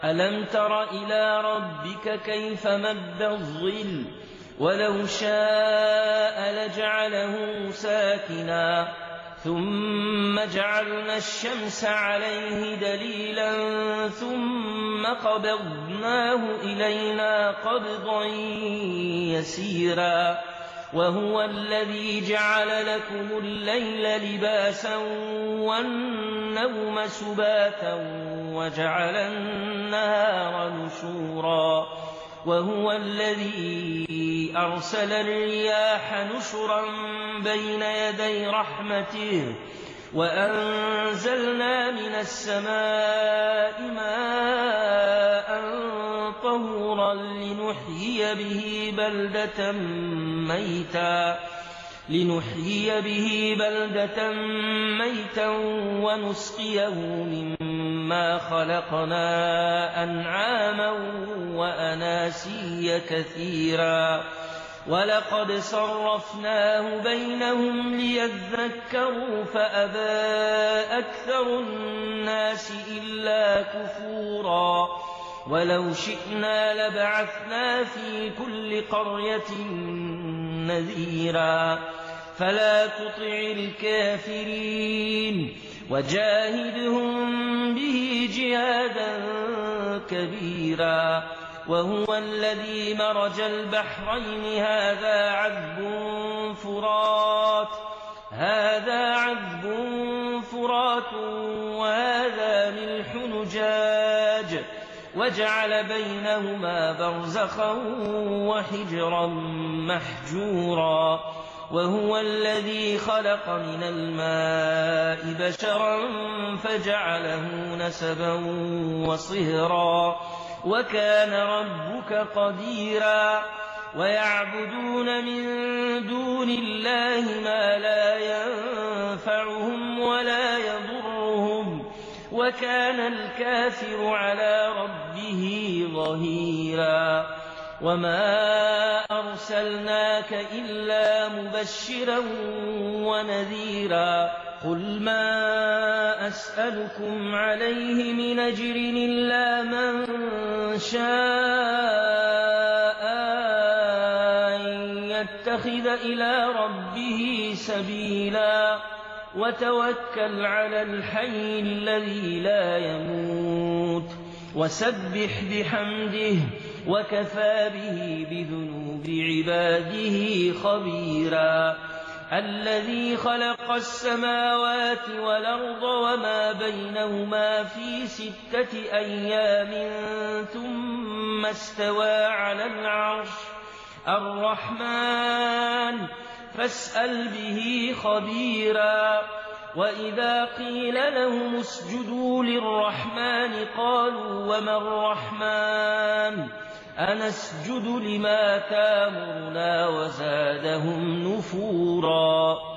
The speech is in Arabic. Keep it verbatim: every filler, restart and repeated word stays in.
ألم تر إلى ربك كيف مد الظل ولو شاء لجعله ساكنا ثم جعلنا الشمس عليه دليلا ثم قبضناه إلينا قبضا يسيرا وهو الذي جعل لكم الليل لباسا والنوم سباتا وجعل النهار نشورا وهو الذي أرسل الرياح نشرا بين يدي رحمته وأنزلنا من السماء ماء طهورا لنحيي به بلدة ميتا لنحيي به بلدة ميتا ونسقيه مما خلقنا أنعاما وأناسيا كثيرا ولقد صرفناه بينهم ليذكروا فأبى أكثر الناس إلا كفورا ولو شئنا لبعثنا في كل قرية نذيرا فلا تطع الكافرين وجاهدهم به جهادا كبيرا وهو الذي مرج البحرين هذا عذب فرات هذا عذب فرات وهذا ملح نجاج وجعل بينهما برزخا وحجرا محجورا وهو الذي خلق من الماء بشرا فجعله نسبا وصهرا وكان ربك قديرا ويعبدون من دون الله ما لا ينفعهم ولا يضرهم وكان الكافر على ربه ظهيرا وما أرسلناك إلا مبشرا ونذيرا قل ما أسألكم عليه من أجر إلا من شاء أن يتخذ إلى ربه سبيلا وتوكل على الحي الذي لا يموت وسبح بحمده وكفى به بذنوب عباده خبيرا الذي خلق السماوات والأرض وما بينهما في ستة أيام ثم استوى على العرش الرحمن فاسأل به خبيرا وإذا قيل لهم اسجدوا للرحمن قالوا وما الرحمن أنسجد لما تامرنا وزادهم نفورا